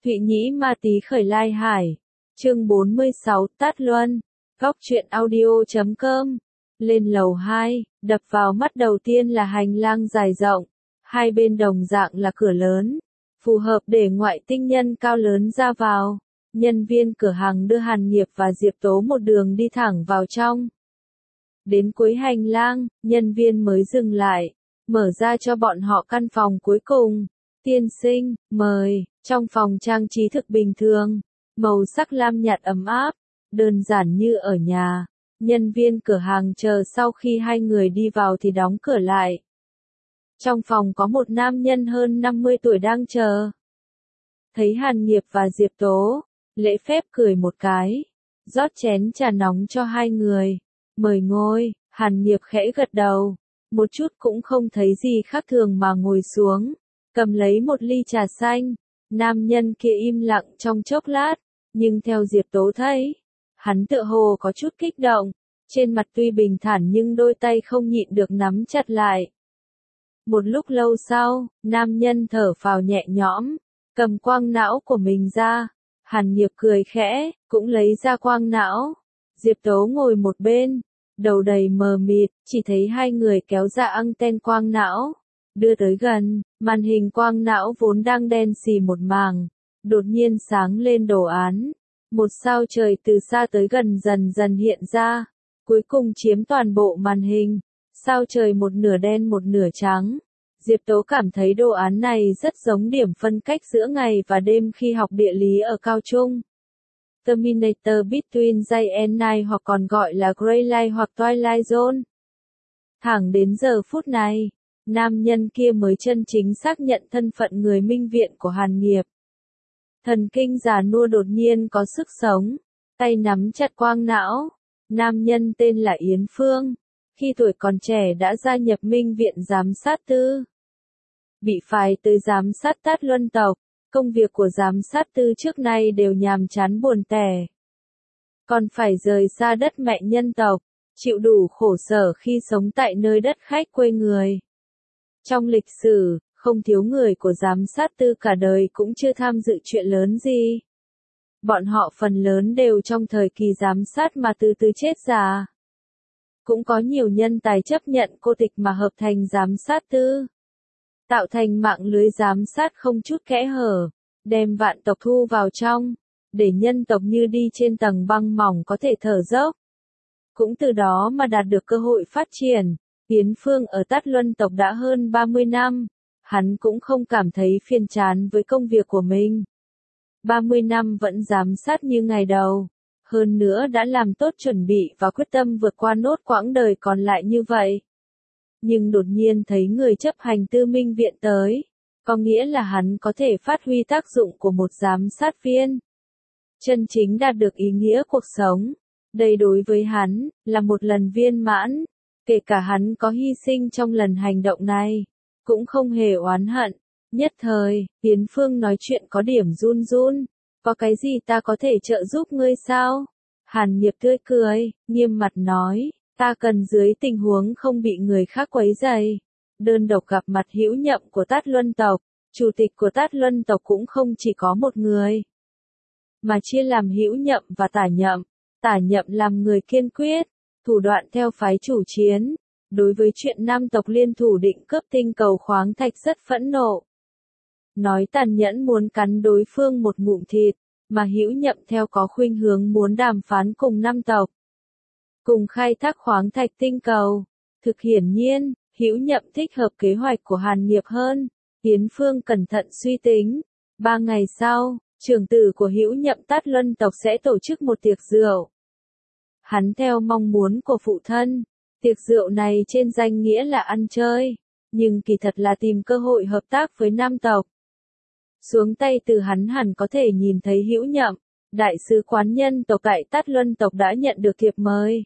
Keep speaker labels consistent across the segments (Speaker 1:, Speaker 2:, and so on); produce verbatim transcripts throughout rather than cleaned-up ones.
Speaker 1: Thụy Nhĩ Ma Tí Khởi Lai Hải. Chương bốn mươi sáu Tát Luân. Góc truyện audio chấm com. Lên lầu hai, đập vào mắt đầu tiên là hành lang dài rộng. Hai bên đồng dạng là cửa lớn, phù hợp để ngoại tinh nhân cao lớn ra vào. Nhân viên cửa hàng đưa Hàn Nghiệp và Diệp Tố một đường đi thẳng vào trong. Đến cuối hành lang, nhân viên mới dừng lại, mở ra cho bọn họ căn phòng cuối cùng. Tiên sinh, mời. Trong phòng trang trí thực bình thường, màu sắc lam nhạt ấm áp, đơn giản như ở nhà. Nhân viên cửa hàng chờ sau khi hai người đi vào thì đóng cửa lại. Trong phòng có một nam nhân hơn năm mươi tuổi đang chờ. Thấy Hàn Nghiệp và Diệp Tố, lễ phép cười một cái, rót chén trà nóng cho hai người. Mời ngồi. Hàn Nghiệp khẽ gật đầu, một chút cũng không thấy gì khác thường mà ngồi xuống, cầm lấy một ly trà xanh. Nam nhân kia im lặng trong chốc lát, nhưng theo Diệp Tố thấy, hắn tựa hồ có chút kích động, trên mặt tuy bình thản nhưng đôi tay không nhịn được nắm chặt lại. Một lúc lâu sau, nam nhân thở phào nhẹ nhõm, cầm quang não của mình ra. Hàn Nghiệp cười khẽ, cũng lấy ra quang não. Diệp Tố ngồi một bên, đầu đầy mờ mịt, chỉ thấy hai người kéo ra anten quang não, đưa tới gần. Màn hình quang não vốn đang đen xì một mảng, đột nhiên sáng lên đồ án. Một sao trời từ xa tới gần dần dần hiện ra, cuối cùng chiếm toàn bộ màn hình. Sao trời một nửa đen một nửa trắng. Diệp Tố cảm thấy đồ án này rất giống điểm phân cách giữa ngày và đêm khi học địa lý ở cao trung. Terminator Between Day and Night, hoặc còn gọi là Grey Light hoặc Twilight Zone. Thẳng đến giờ phút này, nam nhân kia mới chân chính xác nhận thân phận người minh viện của Hàn Nghiệp. Thần kinh già nua đột nhiên có sức sống, tay nắm chặt quang não. Nam nhân tên là Yến Phương, khi tuổi còn trẻ đã gia nhập minh viện giám sát tư. Bị phái tới giám sát Tát Luân tộc, công việc của giám sát tư trước nay đều nhàm chán buồn tẻ. Còn phải rời xa đất mẹ nhân tộc, chịu đủ khổ sở khi sống tại nơi đất khách quê người. Trong lịch sử, không thiếu người của giám sát tư cả đời cũng chưa tham dự chuyện lớn gì. Bọn họ phần lớn đều trong thời kỳ giám sát mà từ từ chết già. Cũng có nhiều nhân tài chấp nhận cô tịch mà hợp thành giám sát tư, tạo thành mạng lưới giám sát không chút kẽ hở, đem vạn tộc thu vào trong, để nhân tộc như đi trên tầng băng mỏng có thể thở dốc. Cũng từ đó mà đạt được cơ hội phát triển. Yến Phương ở Tát Luân tộc đã hơn ba mươi năm, hắn cũng không cảm thấy phiền chán với công việc của mình. ba mươi năm vẫn giám sát như ngày đầu, hơn nữa đã làm tốt chuẩn bị và quyết tâm vượt qua nốt quãng đời còn lại như vậy. Nhưng đột nhiên thấy người chấp hành tư minh viện tới, có nghĩa là hắn có thể phát huy tác dụng của một giám sát viên. Chân chính đạt được ý nghĩa cuộc sống. Đây đối với hắn, là một lần viên mãn. Kể cả hắn có hy sinh trong lần hành động này, cũng không hề oán hận. Nhất thời, Yến Phương nói chuyện có điểm run run. Có cái gì ta có thể trợ giúp ngươi sao? Hàn Nghiệp tươi cười, nghiêm mặt nói, ta cần dưới tình huống không bị người khác quấy rầy, đơn độc gặp mặt hữu nhậm của Tát Luân tộc. Chủ tịch của Tát Luân tộc cũng không chỉ có một người, mà chia làm hữu nhậm và tả nhậm. Tả nhậm làm người kiên quyết, thủ đoạn theo phái chủ chiến. Đối với chuyện nam tộc liên thủ định cướp tinh cầu khoáng thạch rất phẫn nộ. Nói tàn nhẫn muốn cắn đối phương một ngụm thịt, mà hữu nhậm theo có khuynh hướng muốn đàm phán cùng nam tộc, cùng khai thác khoáng thạch tinh cầu. Thực hiển nhiên, hữu nhậm thích hợp kế hoạch của Hàn Nghiệp hơn. Yến Phương cẩn thận suy tính. Ba ngày sau, trưởng tử của hữu nhậm Tát Luân tộc sẽ tổ chức một tiệc rượu. Hắn theo mong muốn của phụ thân. Tiệc rượu này trên danh nghĩa là ăn chơi, nhưng kỳ thật là tìm cơ hội hợp tác với nam tộc. Xuống tay từ hắn hẳn có thể nhìn thấy hữu nhậm, đại sứ quán nhân tộc tại Tát Luân tộc đã nhận được thiệp mời,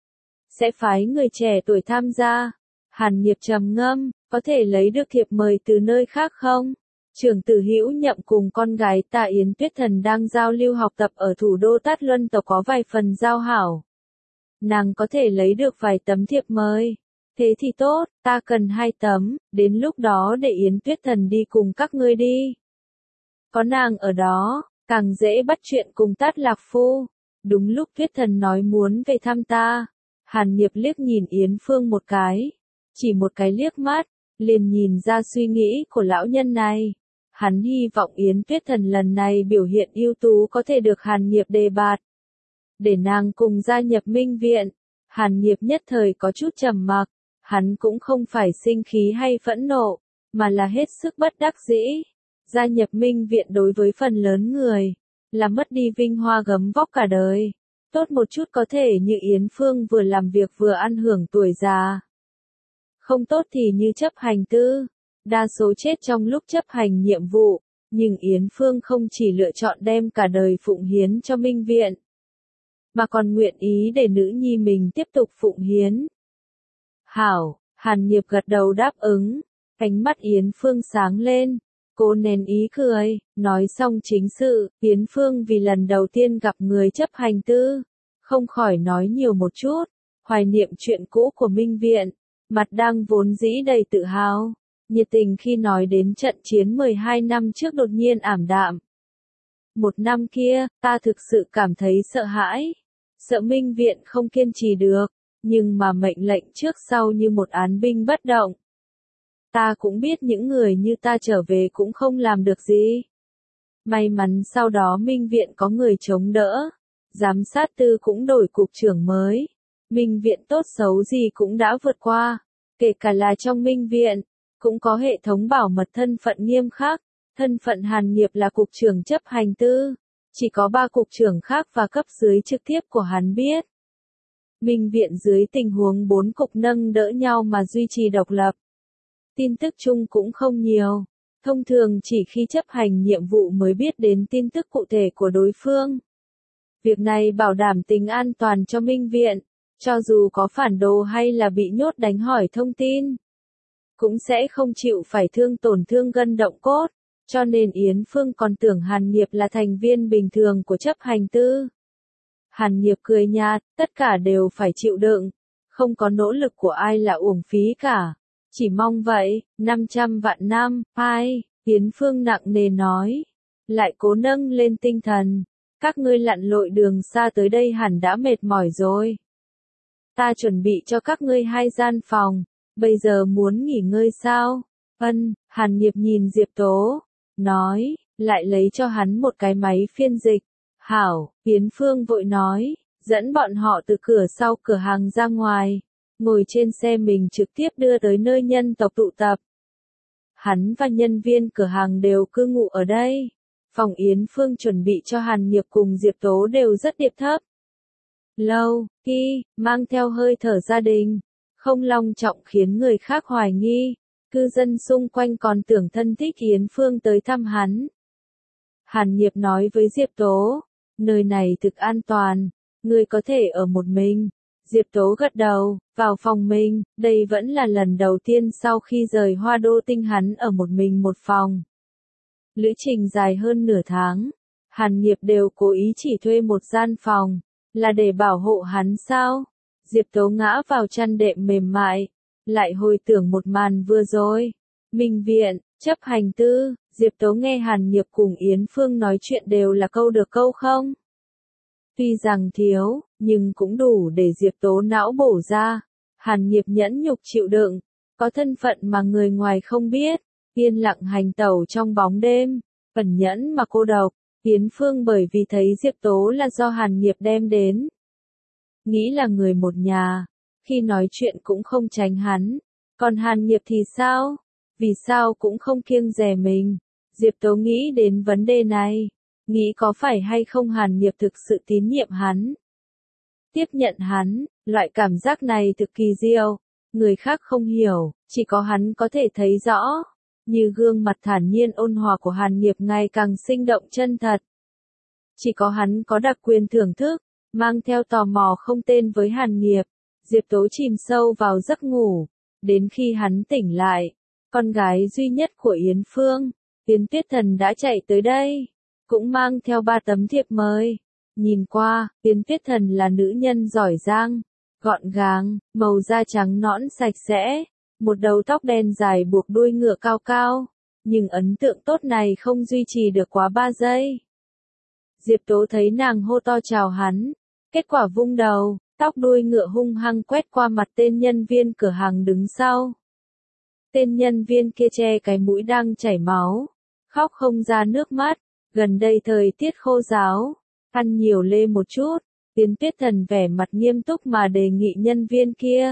Speaker 1: sẽ phái người trẻ tuổi tham gia. Hàn Nghiệp trầm ngâm, có thể lấy được thiệp mời từ nơi khác không? Trưởng tử hữu nhậm cùng con gái Tạ Yến Tuyết Thần đang giao lưu học tập ở thủ đô Tát Luân tộc có vài phần giao hảo. Nàng có thể lấy được vài tấm thiệp mời. Thế thì tốt, ta cần hai tấm, đến lúc đó để Yến Tuyết Thần đi cùng các ngươi đi. Có nàng ở đó, càng dễ bắt chuyện cùng Tát Lạc Phu. Đúng lúc Tuyết Thần nói muốn về thăm ta, Hàn Nghiệp liếc nhìn Yến Phương một cái, chỉ một cái liếc mắt, liền nhìn ra suy nghĩ của lão nhân này. Hắn hy vọng Yến Tuyết Thần lần này biểu hiện ưu tú có thể được Hàn Nghiệp đề bạt, để nàng cùng gia nhập Minh Viện. Hàn Nghiệp nhất thời có chút trầm mặc, hắn cũng không phải sinh khí hay phẫn nộ, mà là hết sức bất đắc dĩ. Gia nhập Minh Viện đối với phần lớn người, là mất đi vinh hoa gấm vóc cả đời. Tốt một chút có thể như Yến Phương vừa làm việc vừa ăn hưởng tuổi già. Không tốt thì như chấp hành tư, đa số chết trong lúc chấp hành nhiệm vụ, nhưng Yến Phương không chỉ lựa chọn đem cả đời phụng hiến cho Minh Viện, mà còn nguyện ý để nữ nhi mình tiếp tục phụng hiến. Hảo, Hàn Nghiệp gật đầu đáp ứng, ánh mắt Yến Phương sáng lên, cô nén ý cười, nói xong chính sự, Yến Phương vì lần đầu tiên gặp người chấp hành tư, không khỏi nói nhiều một chút, hoài niệm chuyện cũ của Minh Viện, mặt đang vốn dĩ đầy tự hào, nhiệt tình khi nói đến trận chiến mười hai năm trước đột nhiên ảm đạm. Một năm kia, ta thực sự cảm thấy sợ hãi, sợ Minh Viện không kiên trì được, nhưng mà mệnh lệnh trước sau như một án binh bất động. Ta cũng biết những người như ta trở về cũng không làm được gì. May mắn sau đó Minh Viện có người chống đỡ, giám sát tư cũng đổi cục trưởng mới. Minh Viện tốt xấu gì cũng đã vượt qua, kể cả là trong Minh Viện, cũng có hệ thống bảo mật thân phận nghiêm khắc. Thân phận Hàn Nghiệp là cục trưởng chấp hành tư, chỉ có ba cục trưởng khác và cấp dưới trực tiếp của hắn biết. Minh Viện dưới tình huống bốn cục nâng đỡ nhau mà duy trì độc lập. Tin tức chung cũng không nhiều, thông thường chỉ khi chấp hành nhiệm vụ mới biết đến tin tức cụ thể của đối phương. Việc này bảo đảm tính an toàn cho Minh Viện, cho dù có phản đồ hay là bị nhốt đánh hỏi thông tin, cũng sẽ không chịu phải thương tổn thương gân động cốt, cho nên Yến Phương còn tưởng Hàn Nghiệp là thành viên bình thường của chấp hành tư. Hàn Nghiệp cười nhạt, tất cả đều phải chịu đựng, không có nỗ lực của ai là uổng phí cả. Chỉ mong vậy, năm trăm vạn năm, ai, Yến Phương nặng nề nói, lại cố nâng lên tinh thần, các ngươi lặn lội đường xa tới đây hẳn đã mệt mỏi rồi. Ta chuẩn bị cho các ngươi hai gian phòng, bây giờ muốn nghỉ ngơi sao? Ân, Hàn Nghiệp nhìn Diệp Tố, nói, lại lấy cho hắn một cái máy phiên dịch. Hảo, Yến Phương vội nói, dẫn bọn họ từ cửa sau cửa hàng ra ngoài, ngồi trên xe mình trực tiếp đưa tới nơi nhân tộc tụ tập. Hắn và nhân viên cửa hàng đều cư ngụ ở đây. Phòng Yến Phương chuẩn bị cho Hàn Nghiệp cùng Diệp Tố đều rất điệp thấp. Lâu, khi, mang theo hơi thở gia đình, không long trọng khiến người khác hoài nghi. Cư dân xung quanh còn tưởng thân thích Yến Phương tới thăm hắn. Hàn Nghiệp nói với Diệp Tố, nơi này thực an toàn, người có thể ở một mình. Diệp Tố gật đầu, vào phòng mình, đây vẫn là lần đầu tiên sau khi rời Hoa Đô Tinh hắn ở một mình một phòng. Lữ trình dài hơn nửa tháng, Hàn Nghiệp đều cố ý chỉ thuê một gian phòng, là để bảo hộ hắn sao? Diệp Tố ngã vào chăn đệm mềm mại, lại hồi tưởng một màn vừa rồi. Minh Viện, chấp hành tư, Diệp Tố nghe Hàn Nghiệp cùng Yến Phương nói chuyện đều là câu được câu không. Tuy rằng thiếu, nhưng cũng đủ để Diệp Tố não bổ ra. Hàn Nghiệp nhẫn nhục chịu đựng, có thân phận mà người ngoài không biết, yên lặng hành tẩu trong bóng đêm, ẩn nhẫn mà cô độc. Yến Phương bởi vì thấy Diệp Tố là do Hàn Nghiệp đem đến, nghĩ là người một nhà, khi nói chuyện cũng không tránh hắn. Còn Hàn Nghiệp thì sao? Vì sao cũng không kiêng dè mình? Diệp Tố nghĩ đến vấn đề này, nghĩ có phải hay không Hàn Nghiệp thực sự tín nhiệm hắn, tiếp nhận hắn. Loại cảm giác này thực kỳ diệu, người khác không hiểu, chỉ có hắn có thể thấy rõ. Như gương mặt thản nhiên ôn hòa của Hàn Nghiệp ngày càng sinh động chân thật. Chỉ có hắn có đặc quyền thưởng thức, mang theo tò mò không tên với Hàn Nghiệp. Diệp Tố chìm sâu vào giấc ngủ, đến khi hắn tỉnh lại, con gái duy nhất của Yến Phương, Yến Tuyết Thần đã chạy tới đây, cũng mang theo ba tấm thiệp mời. Nhìn qua, Yến Tuyết Thần là nữ nhân giỏi giang, gọn gàng, màu da trắng nõn sạch sẽ, một đầu tóc đen dài buộc đuôi ngựa cao cao, nhưng ấn tượng tốt này không duy trì được quá ba giây. Diệp Tố thấy nàng hô to chào hắn, kết quả vung đầu, tóc đuôi ngựa hung hăng quét qua mặt tên nhân viên cửa hàng đứng sau. Tên nhân viên kia che cái mũi đang chảy máu, khóc không ra nước mắt, gần đây thời tiết khô ráo, ăn nhiều lê một chút, Tiến Tuyết Thần vẻ mặt nghiêm túc mà đề nghị nhân viên kia.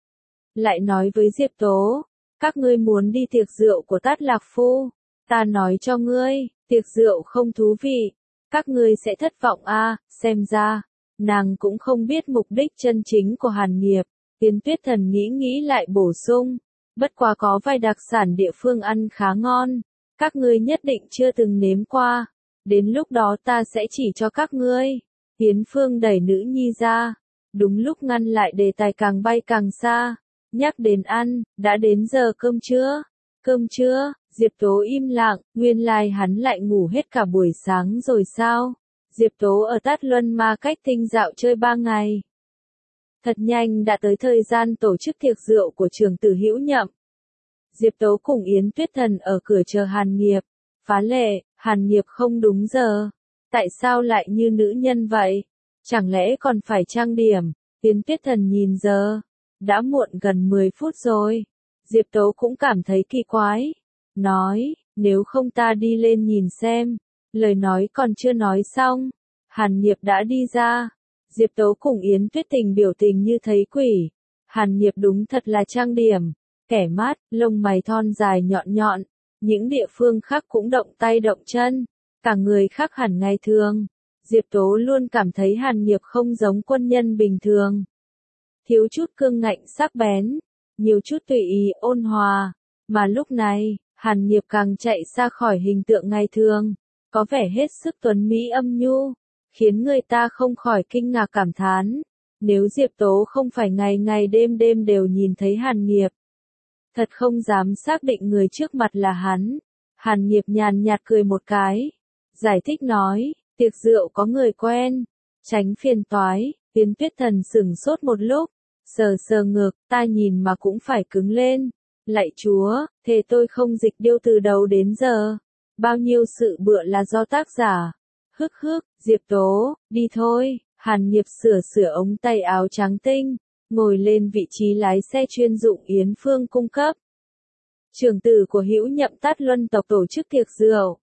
Speaker 1: Lại nói với Diệp Tố, các ngươi muốn đi tiệc rượu của Tát Lạc Phu, ta nói cho ngươi, tiệc rượu không thú vị, các ngươi sẽ thất vọng a. À, xem ra, nàng cũng không biết mục đích chân chính của Hàn Nghiệp. Tiến Tuyết Thần nghĩ nghĩ lại bổ sung, bất quá có vài đặc sản địa phương ăn khá ngon, các ngươi nhất định chưa từng nếm qua, đến lúc đó ta sẽ chỉ cho các ngươi. Tiến Phương đẩy nữ nhi ra, đúng lúc ngăn lại đề tài càng bay càng xa, nhắc đến ăn, đã đến giờ cơm trưa. Cơm trưa, Diệp Tố im lặng, nguyên lai like hắn lại ngủ hết cả buổi sáng rồi sao? Diệp Tố ở Tát Luân Ma Cách Tinh dạo chơi ba ngày. Thật nhanh đã tới thời gian tổ chức tiệc rượu của Trường tử Hữu Nhậm. Diệp Tố cùng Yến Tuyết Thần ở cửa chờ Hàn Nghiệp. Phá lệ, Hàn Nghiệp không đúng giờ. Tại sao lại như nữ nhân vậy? Chẳng lẽ còn phải trang điểm? Yến Tuyết Thần nhìn giờ. Đã muộn gần mười phút rồi. Diệp Tố cũng cảm thấy kỳ quái. Nói, nếu không ta đi lên nhìn xem. Lời nói còn chưa nói xong. Hàn Nghiệp đã đi ra. Diệp Tố cùng Yến Tuyết Tình biểu tình như thấy quỷ. Hàn Nghiệp đúng thật là trang điểm. Kẻ mát, lông mày thon dài nhọn nhọn. Những địa phương khác cũng động tay động chân. Cả người khác hẳn ngày thường. Diệp Tố luôn cảm thấy Hàn Nghiệp không giống quân nhân bình thường. Thiếu chút cương ngạnh sắc bén. Nhiều chút tùy ý ôn hòa. Mà lúc này, Hàn Nghiệp càng chạy xa khỏi hình tượng ngày thường. Có vẻ hết sức tuấn mỹ âm nhu. Khiến người ta không khỏi kinh ngạc cảm thán. Nếu Diệp Tố không phải ngày ngày đêm đêm đều nhìn thấy Hàn Nghiệp. Thật không dám xác định người trước mặt là hắn. Hàn Nghiệp nhàn nhạt cười một cái. Giải thích nói, tiệc rượu có người quen. Tránh phiền toái, Yến Tuyết Thần sửng sốt một lúc. Sờ sờ ngực, ta nhìn mà cũng phải cứng lên. Lạy Chúa, thề tôi không dịch điêu từ đầu đến giờ. Bao nhiêu sự bựa là do tác giả. Hức hức, Diệp Tố, đi thôi. Hàn Nghiệp sửa sửa ống tay áo trắng tinh, ngồi lên vị trí lái xe chuyên dụng Yến Phương cung cấp. Trưởng tử của Hữu Nhậm Tát Luân tộc tổ chức tiệc rượu.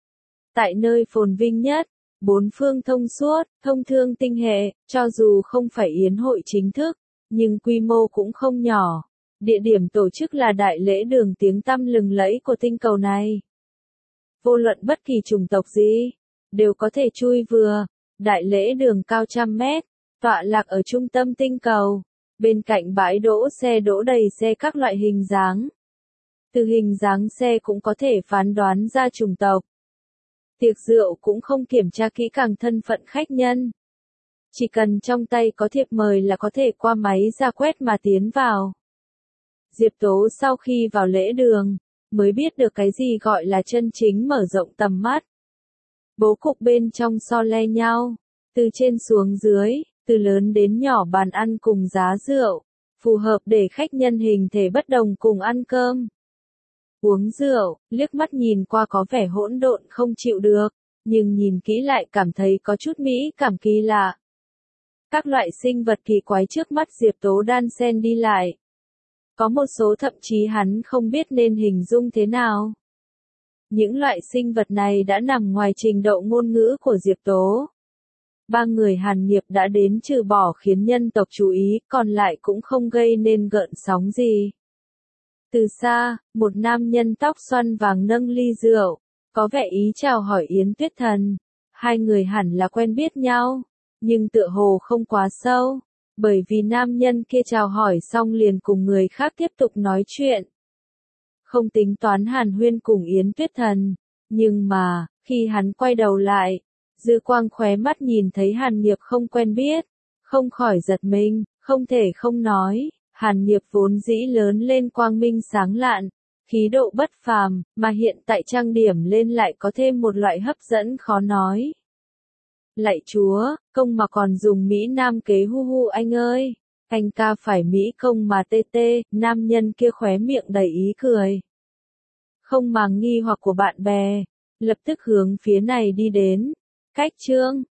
Speaker 1: Tại nơi phồn vinh nhất, bốn phương thông suốt, thông thương tinh hệ, cho dù không phải yến hội chính thức, nhưng quy mô cũng không nhỏ. Địa điểm tổ chức là đại lễ đường tiếng tăm lừng lẫy của tinh cầu này. Vô luận bất kỳ chủng tộc gì, đều có thể chui vừa. Đại lễ đường cao trăm mét, tọa lạc ở trung tâm tinh cầu. Bên cạnh bãi đỗ xe đỗ đầy xe các loại hình dáng. Từ hình dáng xe cũng có thể phán đoán ra chủng tộc. Tiệc rượu cũng không kiểm tra kỹ càng thân phận khách nhân. Chỉ cần trong tay có thiệp mời là có thể qua máy ra quét mà tiến vào. Diệp Tố sau khi vào lễ đường, mới biết được cái gì gọi là chân chính mở rộng tầm mắt. Bố cục bên trong so le nhau, từ trên xuống dưới, từ lớn đến nhỏ bàn ăn cùng giá rượu, phù hợp để khách nhân hình thể bất đồng cùng ăn cơm. Uống rượu, liếc mắt nhìn qua có vẻ hỗn độn không chịu được, nhưng nhìn kỹ lại cảm thấy có chút mỹ cảm kỳ lạ. Các loại sinh vật kỳ quái trước mắt Diệp Tố đan xen đi lại. Có một số thậm chí hắn không biết nên hình dung thế nào. Những loại sinh vật này đã nằm ngoài trình độ ngôn ngữ của Diệp Tố. Ba người Hàn Nghiệp đã đến trừ bỏ khiến nhân tộc chú ý, còn lại cũng không gây nên gợn sóng gì. Từ xa, một nam nhân tóc xoăn vàng nâng ly rượu, có vẻ ý chào hỏi Yến Tuyết Thần. Hai người hẳn là quen biết nhau, nhưng tựa hồ không quá sâu, bởi vì nam nhân kia chào hỏi xong liền cùng người khác tiếp tục nói chuyện. Không tính toán hàn huyên cùng Yến Tuyết Thần, nhưng mà, khi hắn quay đầu lại, dư quang khóe mắt nhìn thấy Hàn Nghiệp không quen biết, không khỏi giật mình, không thể không nói, Hàn Nghiệp vốn dĩ lớn lên quang minh sáng lạn, khí độ bất phàm, mà hiện tại trang điểm lên lại có thêm một loại hấp dẫn khó nói. Lạy Chúa, công mà còn dùng Mỹ Nam kế hu hu anh ơi, anh ca phải Mỹ công mà tê tê, nam nhân kia khóe miệng đầy ý cười. không màng nghi hoặc của bạn bè, lập tức hướng phía này đi đến. Cách chương